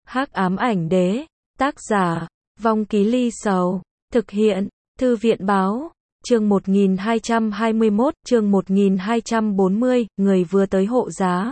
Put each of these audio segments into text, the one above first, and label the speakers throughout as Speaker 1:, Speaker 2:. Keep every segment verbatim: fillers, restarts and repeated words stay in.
Speaker 1: Hắc ám ảnh đế, tác giả, Vong Ký Ly Sầu, thực hiện, Thư viện báo, chương một nghìn hai trăm hai mươi mốt, chương một nghìn hai trăm bốn mươi, người vừa tới hộ giá.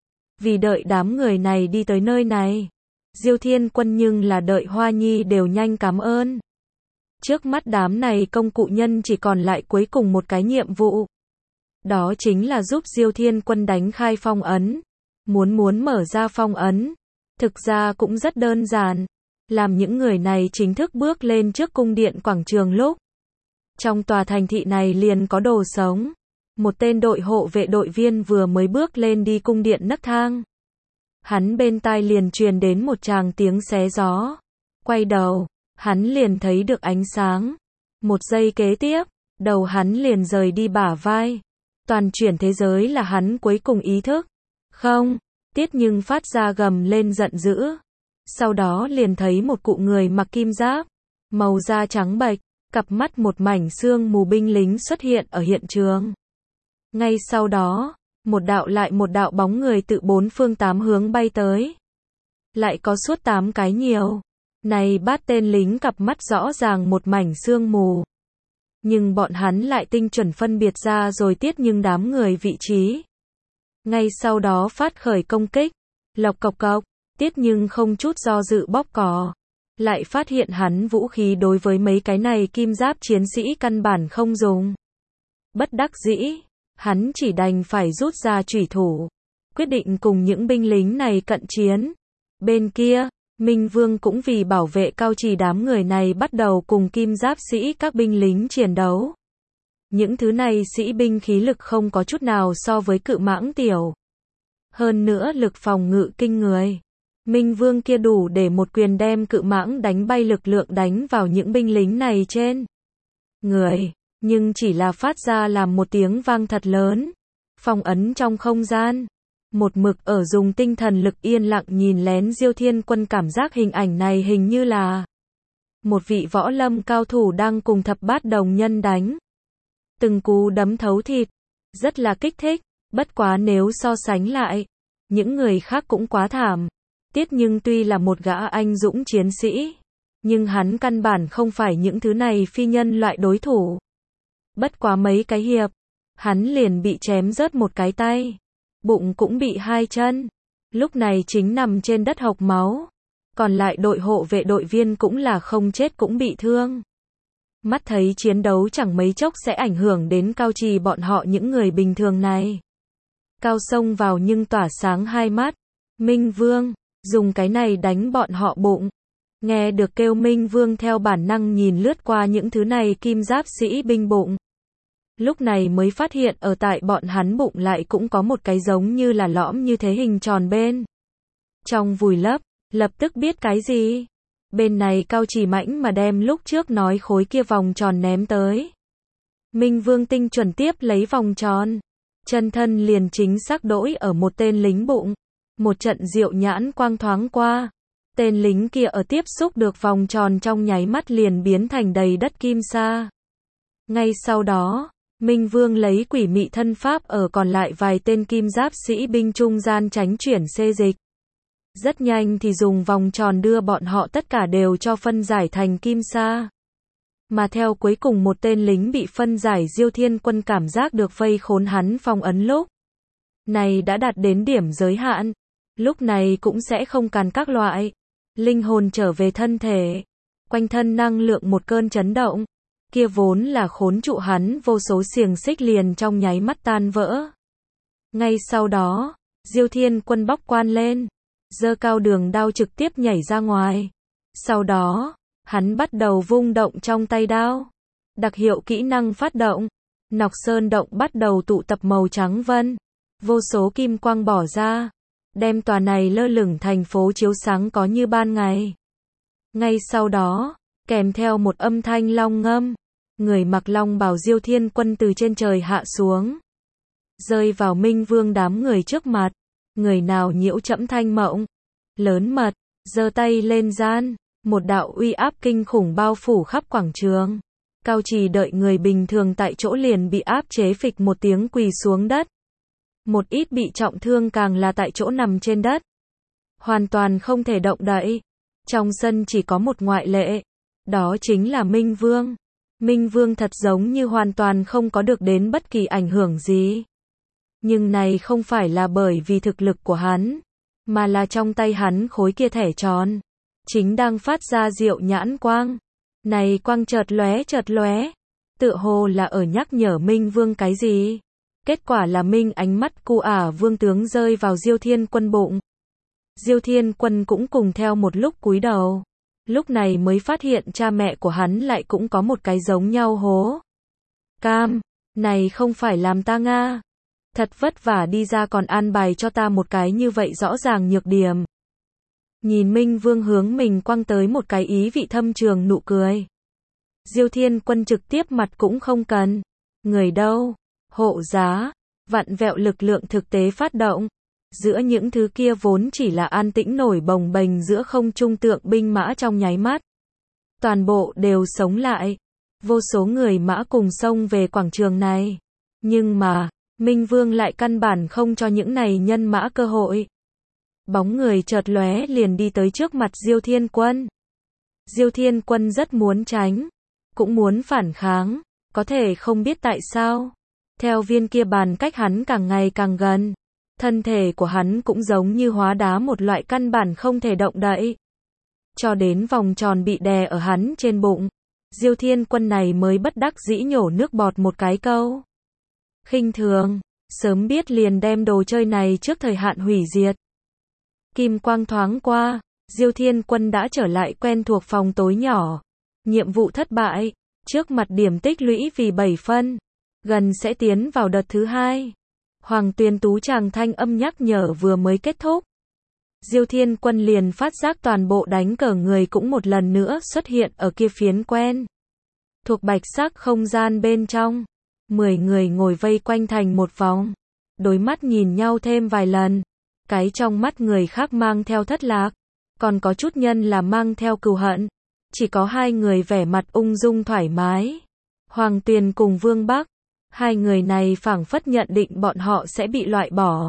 Speaker 1: Vì đợi đám người này đi tới nơi này, Diêu Thiên Quân nhưng là đợi Hoa Nhi đều nhanh cảm ơn. Trước mắt đám này công cụ nhân chỉ còn lại cuối cùng một cái nhiệm vụ. Đó chính là giúp Diêu Thiên Quân đánh khai phong ấn. Muốn muốn mở ra phong ấn, thực ra cũng rất đơn giản. Làm những người này chính thức bước lên trước cung điện quảng trường lúc. Trong tòa thành thị này liền có đồ sống. Một tên đội hộ vệ đội viên vừa mới bước lên đi cung điện nấc thang. Hắn bên tai liền truyền đến một tràng tiếng xé gió. Quay đầu, hắn liền thấy được ánh sáng. Một giây kế tiếp, đầu hắn liền rời đi bả vai. Toàn chuyển thế giới là hắn cuối cùng ý thức. Không, tiết nhưng phát ra gầm lên giận dữ. Sau đó liền thấy một cụ người mặc kim giáp, màu da trắng bệch, cặp mắt một mảnh sương mù binh lính xuất hiện ở hiện trường. Ngay sau đó, một đạo lại một đạo bóng người tự bốn phương tám hướng bay tới. Lại có suốt tám cái nhiều. Này bát tên lính cặp mắt rõ ràng một mảnh sương mù. Nhưng bọn hắn lại tinh chuẩn phân biệt ra rồi tiết nhưng đám người vị trí. Ngay sau đó phát khởi công kích. Lộc cộc cộc, tiết nhưng không chút do dự bóp cò. Lại phát hiện hắn vũ khí đối với mấy cái này kim giáp chiến sĩ căn bản không dùng. Bất đắc dĩ, hắn chỉ đành phải rút ra chủy thủ. Quyết định cùng những binh lính này cận chiến. Bên kia, Minh Vương cũng vì bảo vệ Cao Trì đám người này bắt đầu cùng kim giáp sĩ các binh lính chiến đấu. Những thứ này sĩ binh khí lực không có chút nào so với cự mãng tiểu. Hơn nữa lực phòng ngự kinh người. Minh Vương kia đủ để một quyền đem cự mãng đánh bay lực lượng đánh vào những binh lính này trên người. Nhưng chỉ là phát ra làm một tiếng vang thật lớn. Phong ấn trong không gian. Một mực ở dùng tinh thần lực yên lặng nhìn lén Diêu Thiên Quân cảm giác hình ảnh này hình như là một vị võ lâm cao thủ đang cùng thập bát đồng nhân đánh. Từng cú đấm thấu thịt, rất là kích thích, bất quá nếu so sánh lại, những người khác cũng quá thảm. Tiết nhưng tuy là một gã anh dũng chiến sĩ, nhưng hắn căn bản không phải những thứ này phi nhân loại đối thủ. Bất quá mấy cái hiệp, hắn liền bị chém rớt một cái tay. Bụng cũng bị hai chân, lúc này chính nằm trên đất hộc máu. Còn lại đội hộ vệ đội viên cũng là không chết cũng bị thương. Mắt thấy chiến đấu chẳng mấy chốc sẽ ảnh hưởng đến Cao Trì bọn họ những người bình thường này. Cao xông vào nhưng tỏa sáng hai mắt. Minh Vương, dùng cái này đánh bọn họ bụng. Nghe được kêu Minh Vương theo bản năng nhìn lướt qua những thứ này kim giáp sĩ binh bụng. Lúc này mới phát hiện ở tại bọn hắn bụng lại cũng có một cái giống như là lõm như thế hình tròn bên. Trong vùi lấp, lập tức biết cái gì. Bên này Cao Trì mãnh mà đem lúc trước nói khối kia vòng tròn ném tới. Minh Vương tinh chuẩn tiếp lấy vòng tròn. Chân thân liền chính xác đỗi ở một tên lính bụng. Một trận diệu nhãn quang thoáng qua. Tên lính kia ở tiếp xúc được vòng tròn trong nháy mắt liền biến thành đầy đất kim sa. Ngay sau đó, Minh Vương lấy quỷ mị thân pháp ở còn lại vài tên kim giáp sĩ binh trung gian tránh chuyển xê dịch. Rất nhanh thì dùng vòng tròn đưa bọn họ tất cả đều cho phân giải thành kim sa. Mà theo cuối cùng một tên lính bị phân giải Diêu Thiên Quân cảm giác được vây khốn hắn phong ấn lúc này đã đạt đến điểm giới hạn. Lúc này cũng sẽ không càn các loại. Linh hồn trở về thân thể. Quanh thân năng lượng một cơn chấn động. Kia vốn là khốn trụ hắn vô số xiềng xích liền trong nháy mắt tan vỡ. Ngay sau đó, Diêu Thiên Quân bóc quan lên, giơ cao đường đao trực tiếp nhảy ra ngoài. Sau đó, hắn bắt đầu vung động trong tay đao. Đặc hiệu kỹ năng phát động. Nọc Sơn động bắt đầu tụ tập màu trắng vân. Vô số kim quang bỏ ra, đem tòa này lơ lửng thành phố chiếu sáng có như ban ngày. Ngay sau đó, kèm theo một âm thanh long ngâm, người mặc long bào Diêu Thiên Quân từ trên trời hạ xuống, rơi vào Minh Vương đám người trước mặt. Người nào nhiễu trẫm thanh mộng, lớn mật, giơ tay lên gian, một đạo uy áp kinh khủng bao phủ khắp quảng trường. Cao Trì đợi người bình thường tại chỗ liền bị áp chế phịch một tiếng quỳ xuống đất. Một ít bị trọng thương càng là tại chỗ nằm trên đất. hoàn toàn không thể động đậy. Trong sân chỉ có một ngoại lệ, đó chính là Minh Vương. Minh Vương thật giống như hoàn toàn không có được đến bất kỳ ảnh hưởng gì. Nhưng này không phải là bởi vì thực lực của hắn, mà là trong tay hắn khối kia thẻ tròn, chính đang phát ra diệu nhãn quang. Này quang chợt lóe chợt lóe, tựa hồ là ở nhắc nhở Minh Vương cái gì. Kết quả là Minh ánh mắt cu ả vương tướng rơi vào Diêu Thiên Quân bụng. Diêu Thiên Quân cũng cùng theo một lúc cúi đầu. Lúc này mới phát hiện cha mẹ của hắn lại cũng có một cái giống nhau hố. Cam, này không phải làm ta Nga. Thật vất vả đi ra còn an bài cho ta một cái như vậy rõ ràng nhược điểm. Nhìn Minh Vương hướng mình quăng tới một cái ý vị thâm trường nụ cười. Diêu Thiên Quân trực tiếp mặt cũng không cần. Người đâu? Hộ giá, vặn vẹo lực lượng thực tế phát động. Giữa những thứ kia vốn chỉ là an tĩnh nổi bồng bềnh giữa không trung tượng binh mã trong nháy mắt. Toàn bộ đều sống lại. Vô số người mã cùng xông về quảng trường này. Nhưng mà, Minh Vương lại căn bản không cho những này nhân mã cơ hội. Bóng người chợt lóe liền đi tới trước mặt Diêu Thiên Quân. Diêu Thiên Quân rất muốn tránh, cũng muốn phản kháng, có thể không biết tại sao. Theo viên kia bàn cách hắn càng ngày càng gần, thân thể của hắn cũng giống như hóa đá một loại căn bản không thể động đậy. Cho đến vòng tròn bị đè ở hắn trên bụng, Diêu Thiên Quân này mới bất đắc dĩ nhổ nước bọt một cái câu. Khinh thường, sớm biết liền đem đồ chơi này trước thời hạn hủy diệt. Kim quang thoáng qua, Diêu Thiên Quân đã trở lại quen thuộc phòng tối nhỏ. Nhiệm vụ thất bại, trước mặt điểm tích lũy vì bảy phân, gần sẽ tiến vào đợt thứ hai. Hoàng Tuyền Tú chàng thanh âm nhắc nhở vừa mới kết thúc. Diêu Thiên Quân liền phát giác toàn bộ đánh cờ người cũng một lần nữa xuất hiện ở kia phiến quen thuộc bạch sắc không gian bên trong. Mười người ngồi vây quanh thành một vòng, đối mắt nhìn nhau thêm vài lần. Cái trong mắt người khác mang theo thất lạc, còn có chút nhân là mang theo cừu hận. Chỉ có hai người vẻ mặt ung dung thoải mái. Hoàng Tuyền cùng Vương Bắc, hai người này phảng phất nhận định bọn họ sẽ bị loại bỏ.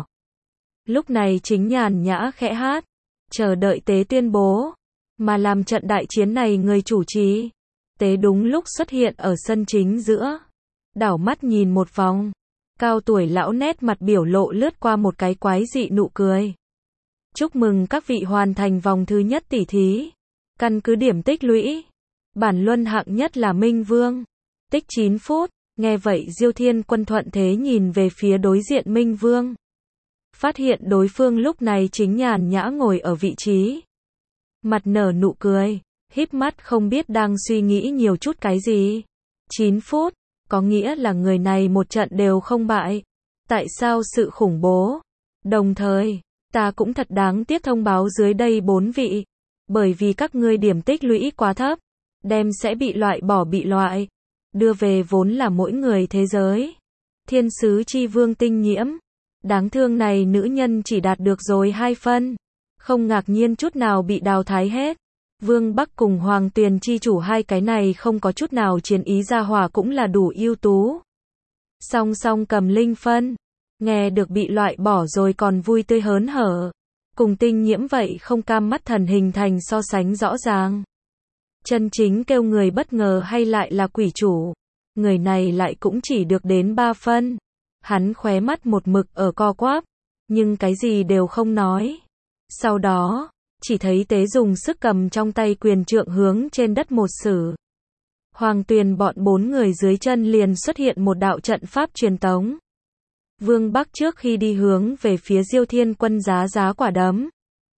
Speaker 1: Lúc này chính nhàn nhã khẽ hát, chờ đợi Tế tuyên bố, mà làm trận đại chiến này người chủ trì. Tế đúng lúc xuất hiện ở sân chính giữa, đảo mắt nhìn một vòng, cao tuổi lão nét mặt biểu lộ lướt qua một cái quái dị nụ cười. Chúc mừng các vị hoàn thành vòng thứ nhất tỷ thí. Căn cứ điểm tích lũy, bản luân hạng nhất là Minh Vương. Tích chín phút, nghe vậy Diêu Thiên Quân thuận thế nhìn về phía đối diện Minh Vương. Phát hiện đối phương lúc này chính nhàn nhã ngồi ở vị trí. Mặt nở nụ cười, híp mắt không biết đang suy nghĩ nhiều chút cái gì. chín phút, có nghĩa là người này một trận đều không bại. Tại sao sự khủng bố? Đồng thời, ta cũng thật đáng tiếc thông báo dưới đây bốn vị. Bởi vì các ngươi điểm tích lũy quá thấp, đem sẽ bị loại bỏ bị loại. Đưa về vốn là mỗi người thế giới. Thiên sứ chi vương Tinh Nhiễm. Đáng thương này nữ nhân chỉ đạt được rồi hai phân. Không ngạc nhiên chút nào bị đào thái hết. Vương Bắc cùng Hoàng Tuyền chi chủ hai cái này không có chút nào chiến ý ra hỏa cũng là đủ ưu tú. Song song cầm linh phân. Nghe được bị loại bỏ rồi còn vui tươi hớn hở. Cùng Tinh Nhiễm vậy không cam mắt thần hình thành so sánh rõ ràng. Chân chính kêu người bất ngờ hay lại là quỷ chủ. Người này lại cũng chỉ được đến ba phân. Hắn khóe mắt một mực ở co quắp, nhưng cái gì đều không nói. Sau đó, chỉ thấy Tế dùng sức cầm trong tay quyền trượng hướng trên đất một sử. Hoàng Tuyền bọn bốn người dưới chân liền xuất hiện một đạo trận pháp truyền tống. Vương Bắc trước khi đi hướng về phía Diêu Thiên Quân giá giá quả đấm.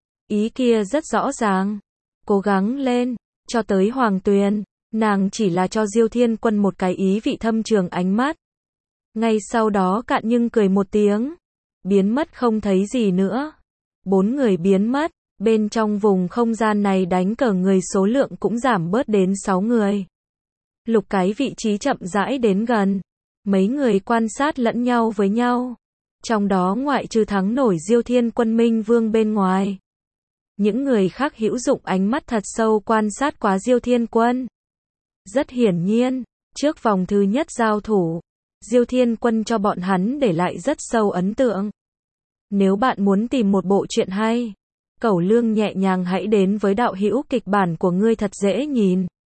Speaker 1: Ý kia rất rõ ràng. Cố gắng lên, cho tới Hoàng Tuyền, nàng chỉ là cho Diêu Thiên Quân một cái ý vị thâm trường ánh mắt. Ngay sau đó cạn nhưng cười một tiếng. Biến mất không thấy gì nữa. Bốn người biến mất, bên trong vùng không gian này đánh cờ người số lượng cũng giảm bớt đến sáu người. Lục cái vị trí chậm rãi đến gần. Mấy người quan sát lẫn nhau với nhau. Trong đó ngoại trừ thắng nổi Diêu Thiên Quân Minh Vương bên ngoài. Những người khác hữu dụng ánh mắt thật sâu quan sát quá Diêu Thiên Quân. Rất hiển nhiên, trước vòng thứ nhất giao thủ, Diêu Thiên Quân cho bọn hắn để lại rất sâu ấn tượng. Nếu bạn muốn tìm một bộ truyện hay, Cẩu Lương nhẹ nhàng hãy đến với đạo hữu kịch bản của ngươi thật dễ nhìn.